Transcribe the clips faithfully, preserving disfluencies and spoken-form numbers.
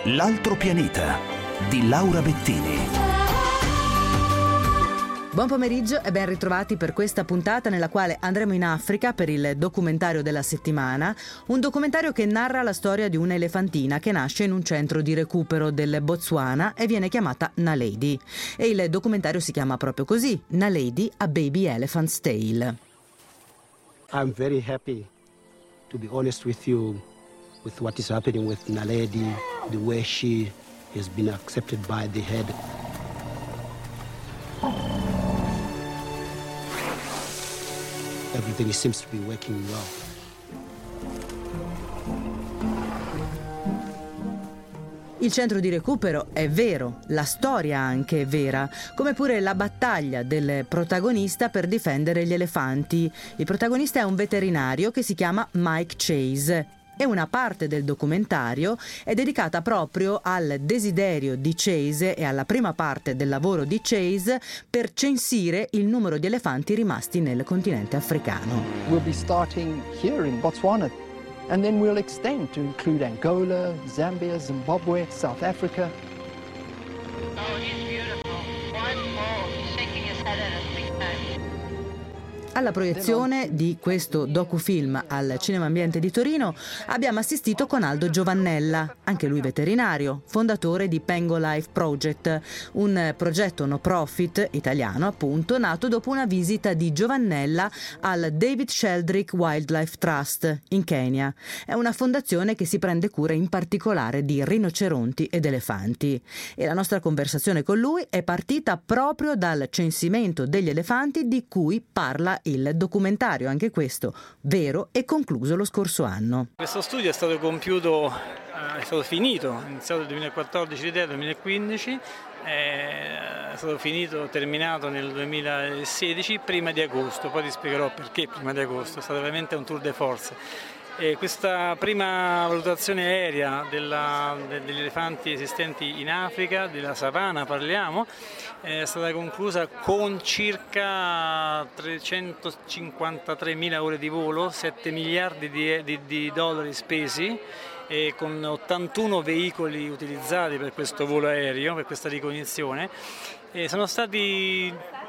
L'altro pianeta di Laura Bettini. Buon pomeriggio e ben ritrovati per questa puntata nella quale andremo in Africa per il documentario della settimana, un documentario che narra la storia di un'elefantina che nasce in un centro di recupero del Botswana e viene chiamata Naledi. E il documentario si chiama proprio così, Naledi, a Baby Elephant's Tale. I'm very happy, to be honest with you, with what is happening with Naledi, the way she has been accepted by the head. Everything seems to be working well. Il centro di recupero è vero, la storia anche è vera, come pure la battaglia del protagonista per difendere gli elefanti. Il protagonista è un veterinario che si chiama Mike Chase. E una parte del documentario è dedicata proprio al desiderio di Chase e alla prima parte del lavoro di Chase per censire il numero di elefanti rimasti nel continente africano. We'll be starting here in Botswana and then we'll extend to include Angola, Zambia, Zimbabwe, South Africa. Oh, he's beautiful. One more. He's shaking his head at us big time. Alla proiezione di questo docufilm al Cinema Ambiente di Torino abbiamo assistito con Aldo Giovannella, anche lui veterinario, fondatore di Pengo Life Project, un progetto no profit italiano appunto, nato dopo una visita di Giovannella al David Sheldrick Wildlife Trust in Kenya. È una fondazione che si prende cura in particolare di rinoceronti ed elefanti. E la nostra conversazione con lui è partita proprio dal censimento degli elefanti di cui parla il documentario, anche questo vero e concluso lo scorso anno. Questo studio è stato compiuto, è stato finito, è iniziato nel duemilaquattordici, l'idea nel duemilaquindici, è stato finito, terminato nel duemilasedici, prima di agosto, poi ti spiegherò perché prima di agosto, è stato veramente un tour de force. E questa prima valutazione aerea della, degli elefanti esistenti in Africa, della savana parliamo, è stata conclusa con circa trecentocinquantatremila ore di volo, sette miliardi di, di, di dollari spesi e con ottantuno veicoli utilizzati per questo volo aereo, per questa ricognizione. E sono stati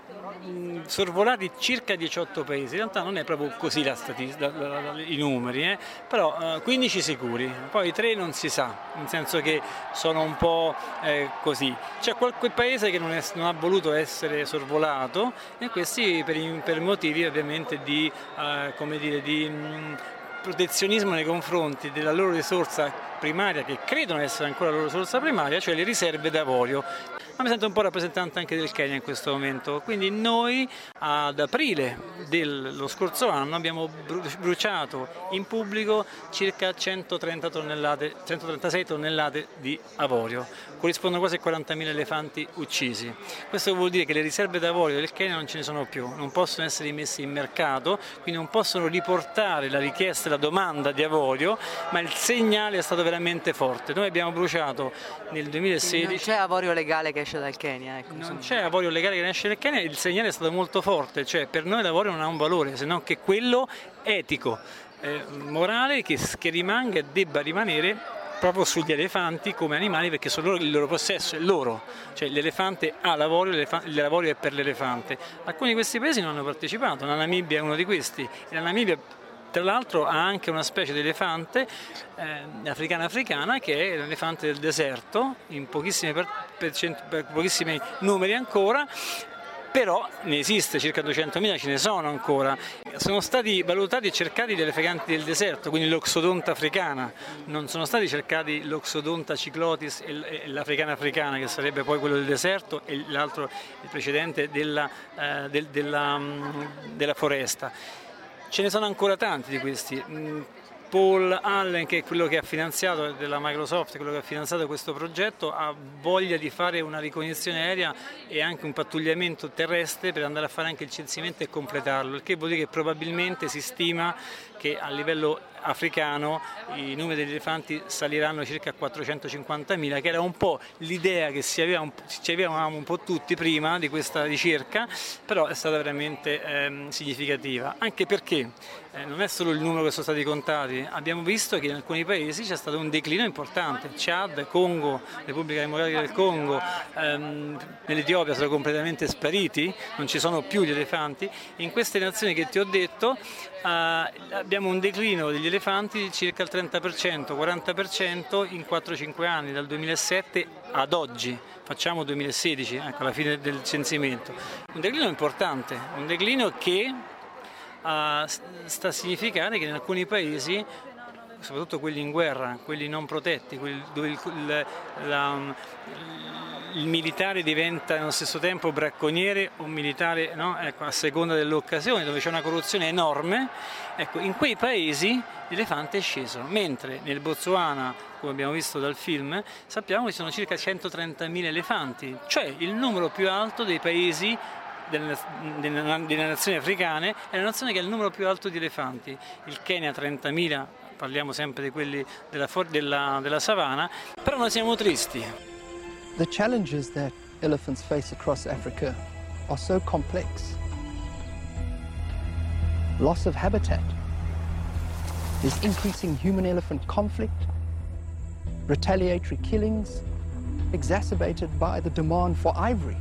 sorvolati circa diciotto paesi, in realtà non è proprio così la statistica, i numeri, eh? Però eh, quindici sicuri, poi tre non si sa, nel senso che sono un po' eh, così. C'è qualche paese che non, è, non ha voluto essere sorvolato e questi per, per motivi ovviamente di, eh, come dire, di mh, protezionismo nei confronti della loro risorsa primaria, che credono essere ancora la loro risorsa primaria, cioè le riserve d'avorio. Ma mi sento un po' rappresentante anche del Kenya in questo momento, quindi noi ad aprile dello scorso anno abbiamo bruciato in pubblico circa centotrenta tonnellate, centotrentasei tonnellate di avorio, corrispondono quasi a quarantamila elefanti uccisi. Questo vuol dire che le riserve d'avorio del Kenya non ce ne sono più, non possono essere messe in mercato, quindi non possono riportare la richiesta e la domanda di avorio, ma il segnale è stato veramente forte. Noi abbiamo bruciato nel duemilasedici... Non c'è avorio legale che esce dal Kenya, ecco, non c'è avorio legale che esce dal Kenya, il segnale è stato molto forte, cioè per noi l'avorio non ha un valore se non che quello etico, eh, morale, che, che rimanga e debba rimanere proprio sugli elefanti come animali, perché sono loro, il loro possesso è loro, cioè l'elefante ha l'avorio, l'avorio è per l'elefante. Alcuni di questi paesi non hanno partecipato, la Namibia è uno di questi, e la Namibia tra l'altro ha anche una specie di elefante eh, africana africana che è l'elefante del deserto, in pochissimi, per, per, per pochissimi numeri ancora, però ne esiste, circa duecentomila ce ne sono ancora. Sono stati valutati e cercati gli elefanti del deserto, quindi l'Oxodonta africana, non sono stati cercati l'Oxodonta cyclotis e l'africana africana, che sarebbe poi quello del deserto, e l'altro, il precedente, della, eh, del, della, della foresta. Ce ne sono ancora tanti di questi. Paul Allen, che è quello che ha finanziato, della Microsoft, quello che ha finanziato questo progetto, ha voglia di fare una ricognizione aerea e anche un pattugliamento terrestre per andare a fare anche il censimento e completarlo, il che vuol dire che probabilmente si stima che a livello africano i numeri degli elefanti saliranno circa a quattrocentocinquantamila, che era un po' l'idea che si aveva un, ci avevamo un po' tutti prima di questa ricerca, però è stata veramente ehm, significativa, anche perché eh, non è solo il numero che sono stati contati, abbiamo visto che in alcuni paesi c'è stato un declino importante, Chad, Congo, Repubblica Democratica del Congo, ehm, nell'Etiopia sono completamente spariti, non ci sono più gli elefanti. In queste nazioni che ti ho detto eh, abbiamo un declino degli elefanti di circa il trenta per cento, quaranta per cento in quattro cinque anni, dal duemilasette ad oggi, facciamo duemilasedici, ecco, alla fine del censimento. Un declino importante, un declino che Uh, sta a significare che in alcuni paesi, soprattutto quelli in guerra, quelli non protetti, quelli dove il, il, la, il militare diventa nello stesso tempo bracconiere o militare, no? Ecco, a seconda dell'occasione, dove c'è una corruzione enorme, ecco, in quei paesi l'elefante è sceso, mentre nel Botswana, come abbiamo visto dal film, sappiamo che ci sono circa centotrentamila elefanti, cioè il numero più alto dei paesi delle, delle nazioni africane, è la nazione che ha il numero più alto di elefanti. Il Kenya trentamila, parliamo sempre di quelli della, della, della savana, però noi siamo tristi. The challenges that elephants face across Africa are so complex. Loss of habitat. There's increasing human-elephant conflict, retaliatory killings, exacerbated by the demand for ivory.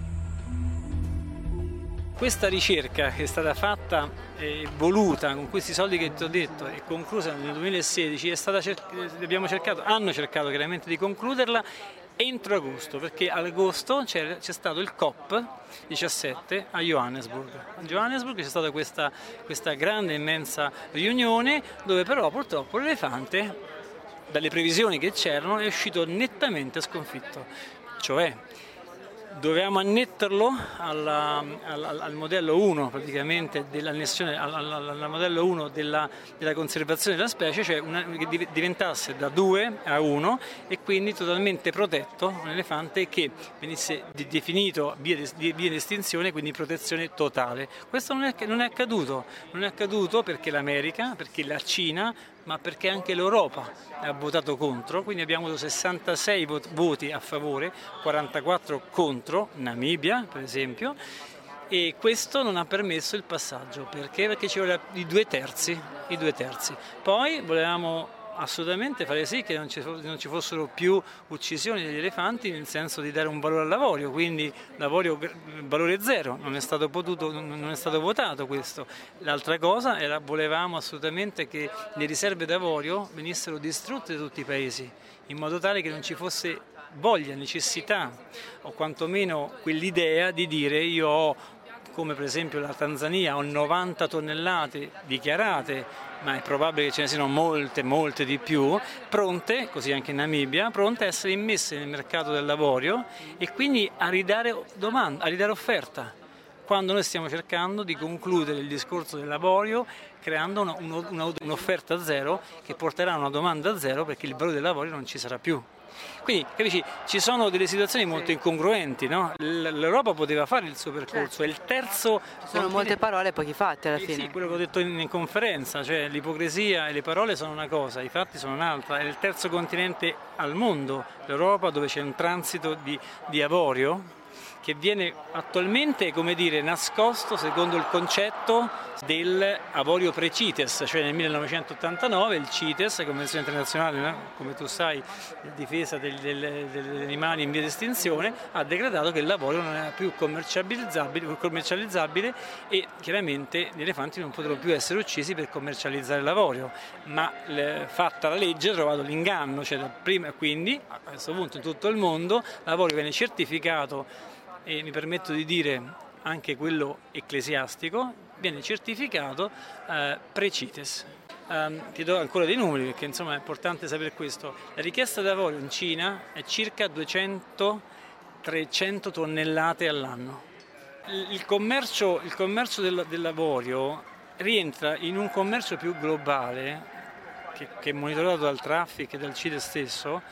Questa ricerca che è stata fatta e voluta con questi soldi che ti ho detto e conclusa nel duemilasedici, è stata cer- abbiamo cercato, hanno cercato chiaramente di concluderla entro agosto, perché ad agosto c'è, c'è stato il COP diciassette a Johannesburg. A Johannesburg c'è stata questa, questa grande, immensa riunione dove però purtroppo l'elefante, dalle previsioni che c'erano, è uscito nettamente sconfitto. Cioè, dovevamo annetterlo alla, al, al modello uno praticamente dell'annessione, al, al, al modello uno della, della conservazione della specie, cioè una, che diventasse da due a uno e quindi totalmente protetto, un elefante che venisse definito via di, via di estinzione, quindi protezione totale. Questo non è, non è accaduto, non è accaduto perché l'America, perché la Cina, ma perché anche l'Europa ha votato contro, quindi abbiamo avuto sessantasei voti a favore, quarantaquattro contro, Namibia per esempio, e questo non ha permesso il passaggio. Perché? Perché ci voleva i due terzi, i due terzi. Poi volevamo assolutamente fare sì che non ci, non ci fossero più uccisioni degli elefanti, nel senso di dare un valore all'avorio, quindi l'avorio valore zero, non è stato potuto, non è stato votato questo. L'altra cosa era, volevamo assolutamente che le riserve d'avorio venissero distrutte da tutti i paesi, in modo tale che non ci fosse voglia, necessità o quantomeno quell'idea di dire io ho, come per esempio la Tanzania, ho novanta tonnellate dichiarate, ma è probabile che ce ne siano molte, molte di più, pronte, così anche in Namibia, pronte a essere immesse nel mercato del lavoro e quindi a ridare domanda, a ridare offerta, quando noi stiamo cercando di concludere il discorso del lavorio creando una, una, un'offerta zero che porterà a una domanda zero, perché il valore del lavoro non ci sarà più. Quindi capisci, ci sono delle situazioni molto incongruenti, no? L'Europa poteva fare il suo percorso, è il terzo. Ci sono molte parole e pochi fatti alla sì, fine. Sì, quello che ho detto in, in conferenza, cioè l'ipocrisia e le parole sono una cosa, i fatti sono un'altra. È il terzo continente al mondo, l'Europa, dove c'è un transito di, di avorio che viene attualmente, come dire, nascosto secondo il concetto del avorio pre-CITES, cioè nel millenovecentottantanove il CITES, Convenzione internazionale, no? Come tu sai, di difesa degli, degli, degli animali in via di estinzione, ha decretato che l'avorio non era più commercializzabile, commercializzabile e chiaramente gli elefanti non potevano più essere uccisi per commercializzare l'avorio, ma le, fatta la legge ha trovato l'inganno, cioè prima, quindi a questo punto in tutto il mondo l'avorio viene certificato, e mi permetto di dire anche quello ecclesiastico, viene certificato eh, pre-CITES. Um, ti do ancora dei numeri perché insomma è importante sapere questo. La richiesta d'avorio in Cina è circa duecento trecento tonnellate all'anno. Il commercio, il commercio del, dell'avorio rientra in un commercio più globale che, che è monitorato dal traffic e dal CITES stesso,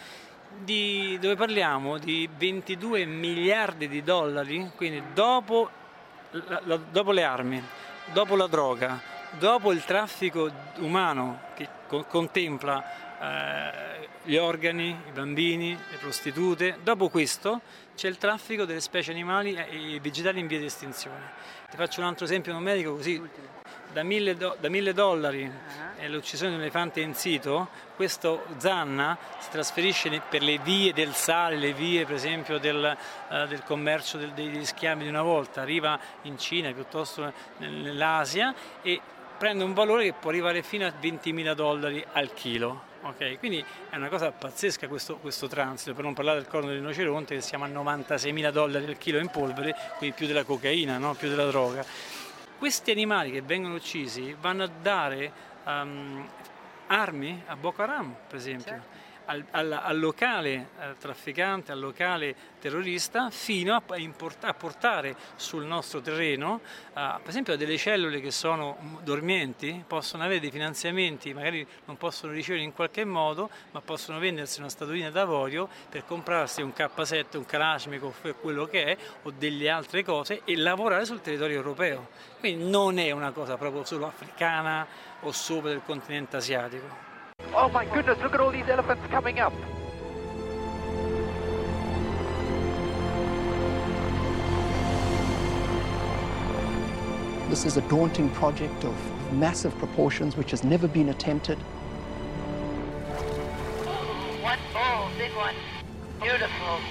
Di, dove parliamo di ventidue miliardi di dollari, quindi dopo, la, la, dopo le armi, dopo la droga, dopo il traffico umano che co- contempla eh, gli organi, i bambini, le prostitute, dopo questo c'è il traffico delle specie animali e vegetali in via di estinzione. Ti faccio un altro esempio numerico così. Da mille, do, da mille dollari uh-huh. l'uccisione di un elefante in sito, questo zanna si trasferisce per le vie del sale, le vie per esempio del, uh, del commercio del, degli schiavi di una volta, arriva in Cina piuttosto nell'Asia e prende un valore che può arrivare fino a ventimila dollari al chilo. Okay, quindi è una cosa pazzesca questo, questo transito, per non parlare del corno del rinoceronte che siamo a novantaseimila dollari al chilo in polvere, quindi più della cocaina, no? Più della droga. Questi animali che vengono uccisi vanno a dare um, armi a Boko Haram, per esempio, certo. al, al, al locale al trafficante, al locale terrorista, fino a, import- a portare sul nostro terreno, uh, per esempio, delle cellule che sono dormienti, possono avere dei finanziamenti, magari non possono ricevere in qualche modo, ma possono vendersi una statuina d'avorio per comprarsi un K sette, un Kalashnikov, quello che è, o delle altre cose e lavorare sul territorio europeo. Quindi non è una cosa proprio solo africana o solo del continente asiatico. Oh my goodness, look at all these elephants coming up. This is a daunting project of massive proportions which has never been attempted. One bull, big one. Beautiful.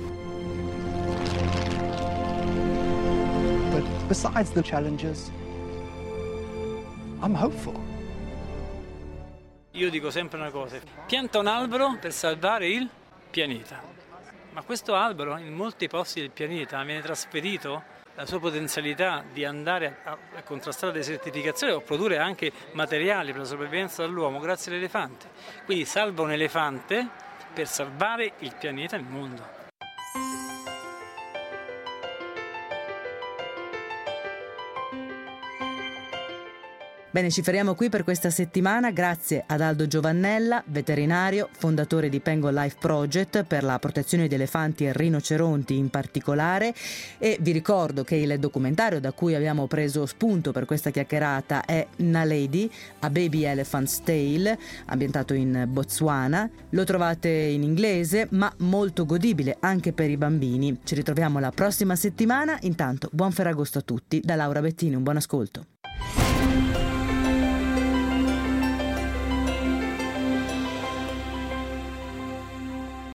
But besides the challenges, I'm hopeful. Io dico sempre una cosa, pianta un albero per salvare il pianeta, ma questo albero in molti posti del pianeta viene trasferito, la sua potenzialità di andare a, a contrastare la desertificazione o produrre anche materiali per la sopravvivenza dell'uomo grazie all'elefante. Quindi salva un elefante per salvare il pianeta e il mondo. Bene, ci fermiamo qui per questa settimana. Grazie ad Aldo Giovannella, veterinario, fondatore di Pengo Life Project per la protezione di elefanti e rinoceronti in particolare. E vi ricordo che il documentario da cui abbiamo preso spunto per questa chiacchierata è Naledi, A Baby Elephant's Tale, ambientato in Botswana. Lo trovate in inglese, ma molto godibile anche per i bambini. Ci ritroviamo la prossima settimana. Intanto, buon Ferragosto a tutti. Da Laura Bettini, un buon ascolto.